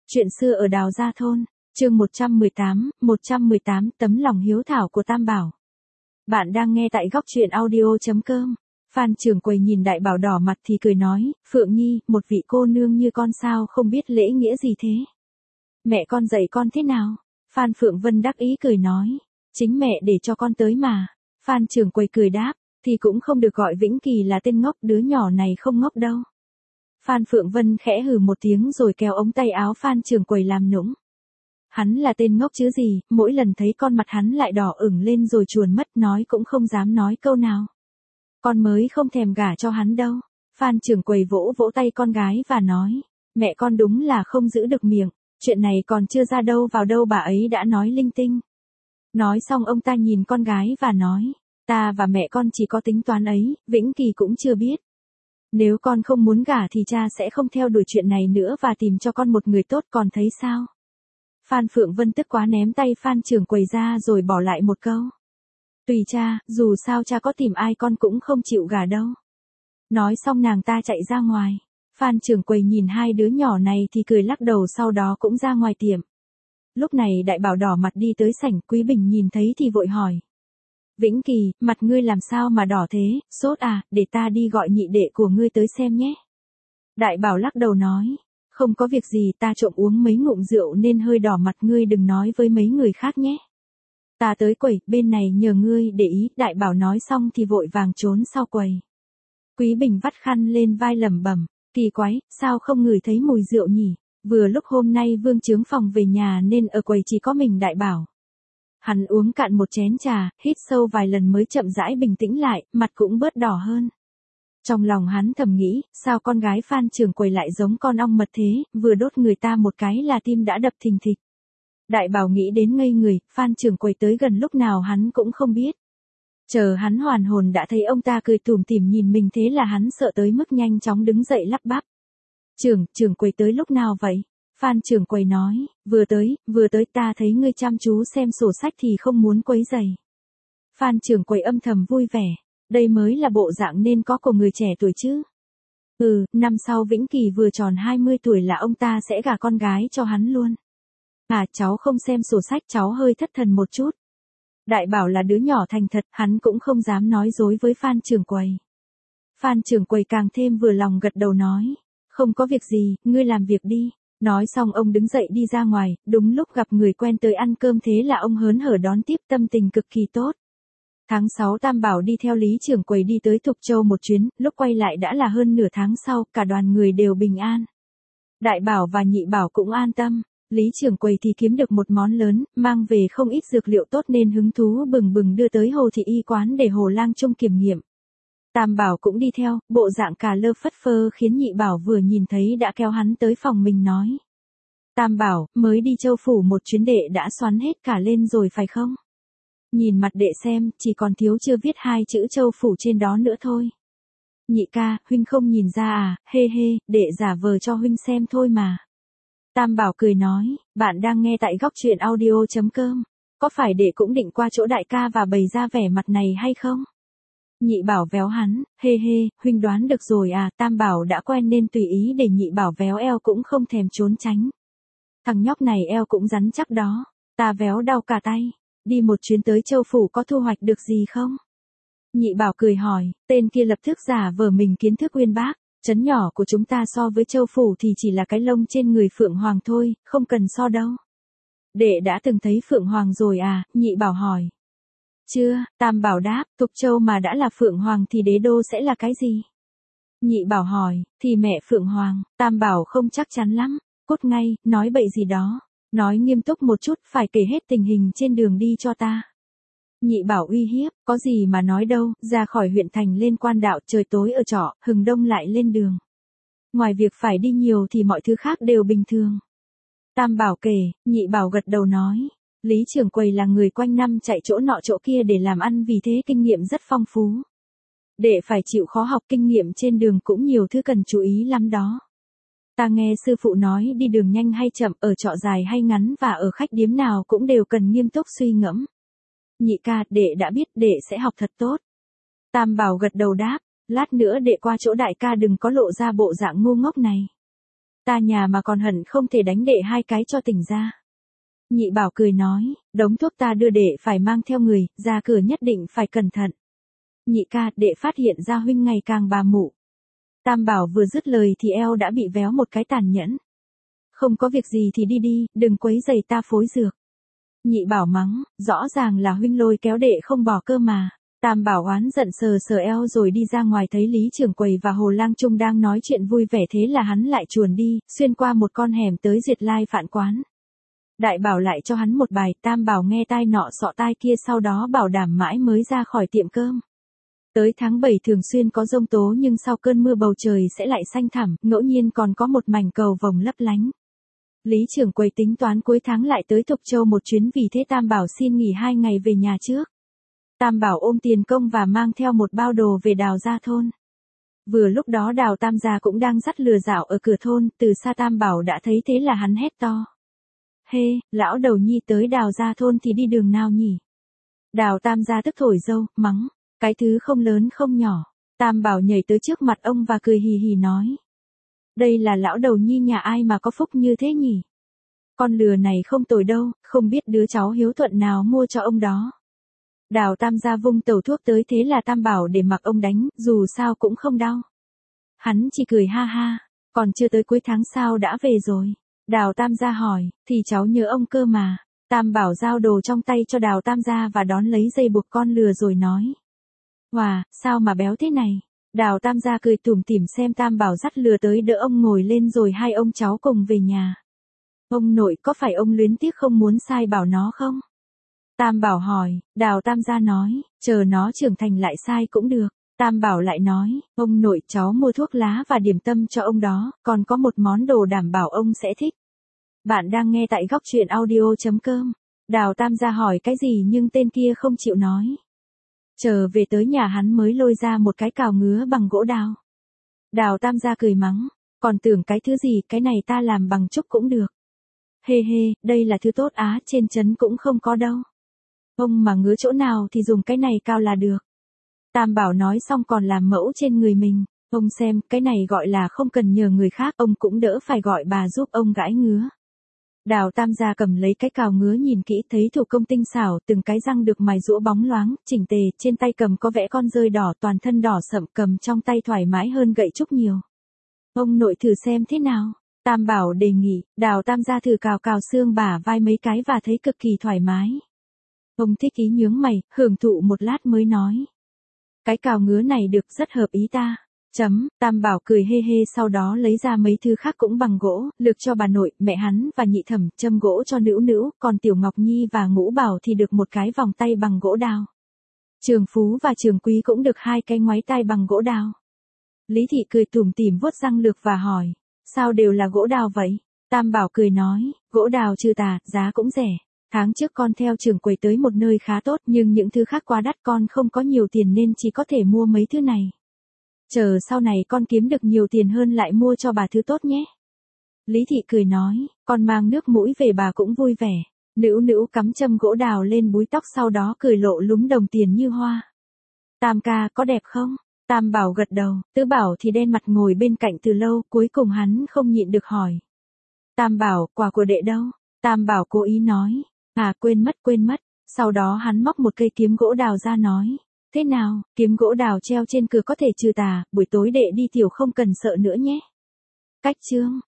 Chuyện xưa ở Đào Gia Thôn, chương 118 tấm lòng hiếu thảo của Tam Bảo. Bạn đang nghe tại góc truyện audio.com. Phan Trường Quầy nhìn Đại Bảo đỏ mặt thì cười nói, Phượng Nhi, một vị cô nương như con sao không biết lễ nghĩa gì thế? Mẹ con dạy con thế nào? Phan Phượng Vân đắc ý cười nói, chính mẹ để cho con tới mà. Phan Trường Quầy cười đáp, thì cũng không được gọi Vĩnh Kỳ là tên ngốc, đứa nhỏ này không ngốc đâu. Phan Phượng Vân khẽ hừ một tiếng rồi kéo ống tay áo Phan Trường Quầy làm nũng. Hắn là tên ngốc chứ gì, mỗi lần thấy con mặt hắn lại đỏ ửng lên rồi chuồn mất, nói cũng không dám nói câu nào. Con mới không thèm gả cho hắn đâu. Phan Trường Quầy vỗ vỗ tay con gái và nói, mẹ con đúng là không giữ được miệng, chuyện này còn chưa ra đâu vào đâu bà ấy đã nói linh tinh. Nói xong ông ta nhìn con gái và nói, ta và mẹ con chỉ có tính toán ấy, Vĩnh Kỳ cũng chưa biết. Nếu con không muốn gả thì cha sẽ không theo đuổi chuyện này nữa và tìm cho con một người tốt, còn thấy sao? Phan Phượng Vân tức quá ném tay Phan Trường Quầy ra rồi bỏ lại một câu. Tùy cha, dù sao cha có tìm ai con cũng không chịu gả đâu. Nói xong nàng ta chạy ra ngoài. Phan Trường Quầy nhìn hai đứa nhỏ này thì cười lắc đầu, sau đó cũng ra ngoài tiệm. Lúc này Đại Bảo đỏ mặt đi tới sảnh, Quý Bình nhìn thấy thì vội hỏi. Vĩnh Kỳ, mặt ngươi làm sao mà đỏ thế, sốt à, để ta đi gọi nhị đệ của ngươi tới xem nhé. Đại Bảo lắc đầu nói, không có việc gì, ta trộm uống mấy ngụm rượu nên hơi đỏ mặt, ngươi đừng nói với mấy người khác nhé. Ta tới quầy, bên này nhờ ngươi để ý. Đại Bảo nói xong thì vội vàng trốn sau quầy. Quý Bình vắt khăn lên vai lẩm bẩm, kỳ quái, sao không ngửi thấy mùi rượu nhỉ? Vừa lúc hôm nay Vương Chướng Phòng về nhà nên ở quầy chỉ có mình Đại Bảo. Hắn uống cạn một chén trà, hít sâu vài lần mới chậm rãi bình tĩnh lại, mặt cũng bớt đỏ hơn. Trong lòng hắn thầm nghĩ, sao con gái Phan Trường Quầy lại giống con ong mật thế, vừa đốt người ta một cái là tim đã đập thình thịch. Đại Bảo nghĩ đến ngây người, Phan Trường Quầy tới gần lúc nào hắn cũng không biết. Chờ hắn hoàn hồn đã thấy ông ta cười tủm tỉm nhìn mình, thế là hắn sợ tới mức nhanh chóng đứng dậy lắp bắp. Trường Quầy tới lúc nào vậy? Phan Trường Quầy nói, vừa tới, ta thấy ngươi chăm chú xem sổ sách thì không muốn quấy rầy. Phan Trường Quầy âm thầm vui vẻ, đây mới là bộ dạng nên có của người trẻ tuổi chứ. Năm sau Vĩnh Kỳ vừa tròn 20 tuổi là ông ta sẽ gả con gái cho hắn luôn. À, cháu không xem sổ sách, cháu hơi thất thần một chút. Đại Bảo là đứa nhỏ thành thật, hắn cũng không dám nói dối với Phan Trường Quầy. Phan Trường Quầy càng thêm vừa lòng gật đầu nói, không có việc gì, ngươi làm việc đi. Nói xong ông đứng dậy đi ra ngoài, đúng lúc gặp người quen tới ăn cơm, thế là ông hớn hở đón tiếp, tâm tình cực kỳ tốt. Tháng 6 Tam Bảo đi theo Lý Trường Quầy đi tới Thục Châu một chuyến, lúc quay lại đã là hơn nửa tháng sau, cả đoàn người đều bình an. Đại Bảo và Nhị Bảo cũng an tâm, Lý Trường Quầy thì kiếm được một món lớn, mang về không ít dược liệu tốt nên hứng thú bừng bừng đưa tới Hồ Thị Y quán để Hồ Lang Trung kiểm nghiệm. Tam Bảo cũng đi theo, bộ dạng cà lơ phất phơ khiến Nhị Bảo vừa nhìn thấy đã kéo hắn tới phòng mình nói. Tam Bảo, mới đi Châu Phủ một chuyến đệ đã xoắn hết cả lên rồi phải không? Nhìn mặt đệ xem, chỉ còn thiếu chưa viết hai chữ Châu Phủ trên đó nữa thôi. Nhị ca, huynh không nhìn ra à, hê hê, đệ giả vờ cho huynh xem thôi mà. Tam Bảo cười nói, bạn đang nghe tại góc truyện audio.com, có phải đệ cũng định qua chỗ đại ca và bày ra vẻ mặt này hay không? Nhị Bảo véo hắn, hê hê, huynh đoán được rồi à. Tam Bảo đã quen nên tùy ý để Nhị Bảo véo eo cũng không thèm trốn tránh. Thằng nhóc này eo cũng rắn chắc đó, ta véo đau cả tay. Đi một chuyến tới Châu Phủ có thu hoạch được gì không? Nhị Bảo cười hỏi, tên kia lập tức giả vờ mình kiến thức uyên bác, trấn nhỏ của chúng ta so với Châu Phủ thì chỉ là cái lông trên người Phượng Hoàng thôi, không cần so đâu. Đệ đã từng thấy Phượng Hoàng rồi à? Nhị Bảo hỏi. Chưa, Tam Bảo đáp, Thục Châu mà đã là Phượng Hoàng thì đế đô sẽ là cái gì? Nhị Bảo hỏi, thì mẹ Phượng Hoàng. Tam Bảo không chắc chắn lắm, cút ngay, nói bậy gì đó. Nói nghiêm túc một chút, phải kể hết tình hình trên đường đi cho ta. Nhị Bảo uy hiếp, có gì mà nói đâu, ra khỏi huyện thành lên Quan Đạo, trời tối ở trọ, hừng đông lại lên đường. Ngoài việc phải đi nhiều thì mọi thứ khác đều bình thường. Tam Bảo kể, Nhị Bảo gật đầu nói, Lý Trường Quầy là người quanh năm chạy chỗ nọ chỗ kia để làm ăn, vì thế kinh nghiệm rất phong phú. Để phải chịu khó học, kinh nghiệm trên đường cũng nhiều thứ cần chú ý lắm đó. Ta nghe sư phụ nói đi đường nhanh hay chậm, ở trọ dài hay ngắn và ở khách điếm nào cũng đều cần nghiêm túc suy ngẫm. Nhị ca, đệ đã biết, đệ sẽ học thật tốt. Tam Bảo gật đầu đáp, lát nữa đệ qua chỗ đại ca đừng có lộ ra bộ dạng ngu ngốc này. Ta nhà mà còn hận không thể đánh đệ 2 cái cho tỉnh ra. Nhị Bảo cười nói, đống thuốc ta đưa đệ phải mang theo người, ra cửa nhất định phải cẩn thận. Nhị ca, đệ phát hiện ra huynh ngày càng bà mụ. Tam Bảo vừa dứt lời thì eo đã bị véo một cái tàn nhẫn. Không có việc gì thì đi đi, đừng quấy rầy ta phối dược. Nhị Bảo mắng, rõ ràng là huynh lôi kéo đệ không bỏ cơ mà. Tam Bảo oán giận sờ sờ eo rồi đi ra ngoài, thấy Lý Trưởng Quầy và Hồ Lang Trung đang nói chuyện vui vẻ, thế là hắn lại chuồn đi, xuyên qua một con hẻm tới Duyệt Lai Phạn Quán. Đại Bảo lại cho hắn một bài, Tam Bảo nghe tai nọ sọ tai kia, sau đó bảo đảm mãi mới ra khỏi tiệm cơm. Tới tháng 7 thường xuyên có giông tố, nhưng sau cơn mưa bầu trời sẽ lại xanh thẳm, ngẫu nhiên còn có một mảnh cầu vồng lấp lánh. Lý Trưởng Quầy tính toán cuối tháng lại tới Thục Châu một chuyến, vì thế Tam Bảo xin nghỉ 2 ngày về nhà trước. Tam Bảo ôm tiền công và mang theo một bao đồ về Đào gia thôn. Vừa lúc đó Đào Tam gia cũng đang dắt lừa dạo ở cửa thôn, từ xa Tam Bảo đã thấy thế là hắn hét to. Hê, lão đầu nhi tới Đào gia thôn thì đi đường nào nhỉ? Đào Tam gia tức thổi dâu, mắng, cái thứ không lớn không nhỏ. Tam Bảo nhảy tới trước mặt ông và cười hì hì nói. Đây là lão đầu nhi nhà ai mà có phúc như thế nhỉ? Con lừa này không tồi đâu, không biết đứa cháu hiếu thuận nào mua cho ông đó. Đào Tam gia vung tẩu thuốc tới, thế là Tam Bảo để mặc ông đánh, dù sao cũng không đau. Hắn chỉ cười ha ha, còn chưa tới cuối tháng sao đã về rồi? Đào Tam gia hỏi, thì cháu nhớ ông cơ mà. Tam Bảo giao đồ trong tay cho Đào Tam gia và đón lấy dây buộc con lừa rồi nói. Wow, sao mà béo thế này? Đào Tam gia cười tủm tỉm xem Tam Bảo dắt lừa tới, đỡ ông ngồi lên rồi hai ông cháu cùng về nhà. Ông nội, có phải ông luyến tiếc không muốn sai bảo nó không? Tam Bảo hỏi, Đào Tam gia nói, chờ nó trưởng thành lại sai cũng được. Tam Bảo lại nói, ông nội, cháu mua thuốc lá và điểm tâm cho ông đó, còn có một món đồ đảm bảo ông sẽ thích. Bạn đang nghe tại góc truyện audio.com. Đào Tam gia hỏi cái gì nhưng tên kia không chịu nói. Chờ về tới nhà hắn mới lôi ra một cái cào ngứa bằng gỗ đào. Đào Tam gia cười mắng, còn tưởng cái thứ gì, cái này ta làm bằng trúc cũng được. Hê hê, đây là thứ tốt á, trên trấn cũng không có đâu. Ông mà ngứa chỗ nào thì dùng cái này cao là được. Tam Bảo nói xong còn làm mẫu trên người mình. Ông xem, cái này gọi là không cần nhờ người khác, ông cũng đỡ phải gọi bà giúp ông gãi ngứa. Đào Tam gia cầm lấy cái cào ngứa nhìn kỹ, thấy thủ công tinh xảo, từng cái răng được mài rũa bóng loáng, chỉnh tề, trên tay cầm có vẽ con dơi đỏ, toàn thân đỏ sậm, cầm trong tay thoải mái hơn gậy trúc nhiều. Ông nội thử xem thế nào? Tam Bảo đề nghị. Đào Tam gia thử cào cào xương bả vai mấy cái và thấy cực kỳ thoải mái. Ông thích ý nhướng mày, hưởng thụ một lát mới nói. Cái cào ngứa này được, rất hợp ý ta. Tam Bảo cười hê hê, sau đó lấy ra mấy thứ khác cũng bằng gỗ, lược cho bà nội, mẹ hắn và nhị thẩm, châm gỗ cho Nữu Nữu, còn Tiểu Ngọc Nhi và Ngũ Bảo thì được một cái vòng tay bằng gỗ đào. Trường Phú và Trường Quý cũng được 2 cái ngoái tai bằng gỗ đào. Lý Thị cười tủm tỉm vuốt răng lược và hỏi, sao đều là gỗ đào vậy? Tam Bảo cười nói, gỗ đào trừ tà, giá cũng rẻ. Tháng trước con theo Trưởng Quầy tới một nơi khá tốt, nhưng những thứ khác quá đắt, con không có nhiều tiền nên chỉ có thể mua mấy thứ này. Chờ sau này con kiếm được nhiều tiền hơn lại mua cho bà thứ tốt nhé. Lý Thị cười nói, con mang nước mũi về bà cũng vui vẻ. Nữu Nữu cắm châm gỗ đào lên búi tóc, sau đó cười lộ lúm đồng tiền như hoa. Tam ca, có đẹp không? Tam Bảo gật đầu, Tứ Bảo thì đen mặt ngồi bên cạnh từ lâu, cuối cùng hắn không nhịn được hỏi. Tam Bảo, quà của đệ đâu? Tam Bảo cố ý nói, à quên mất. Sau đó hắn móc một cây kiếm gỗ đào ra nói. Thế nào, kiếm gỗ đào treo trên cửa có thể trừ tà, buổi tối đệ đi tiểu không cần sợ nữa nhé. Cách chương.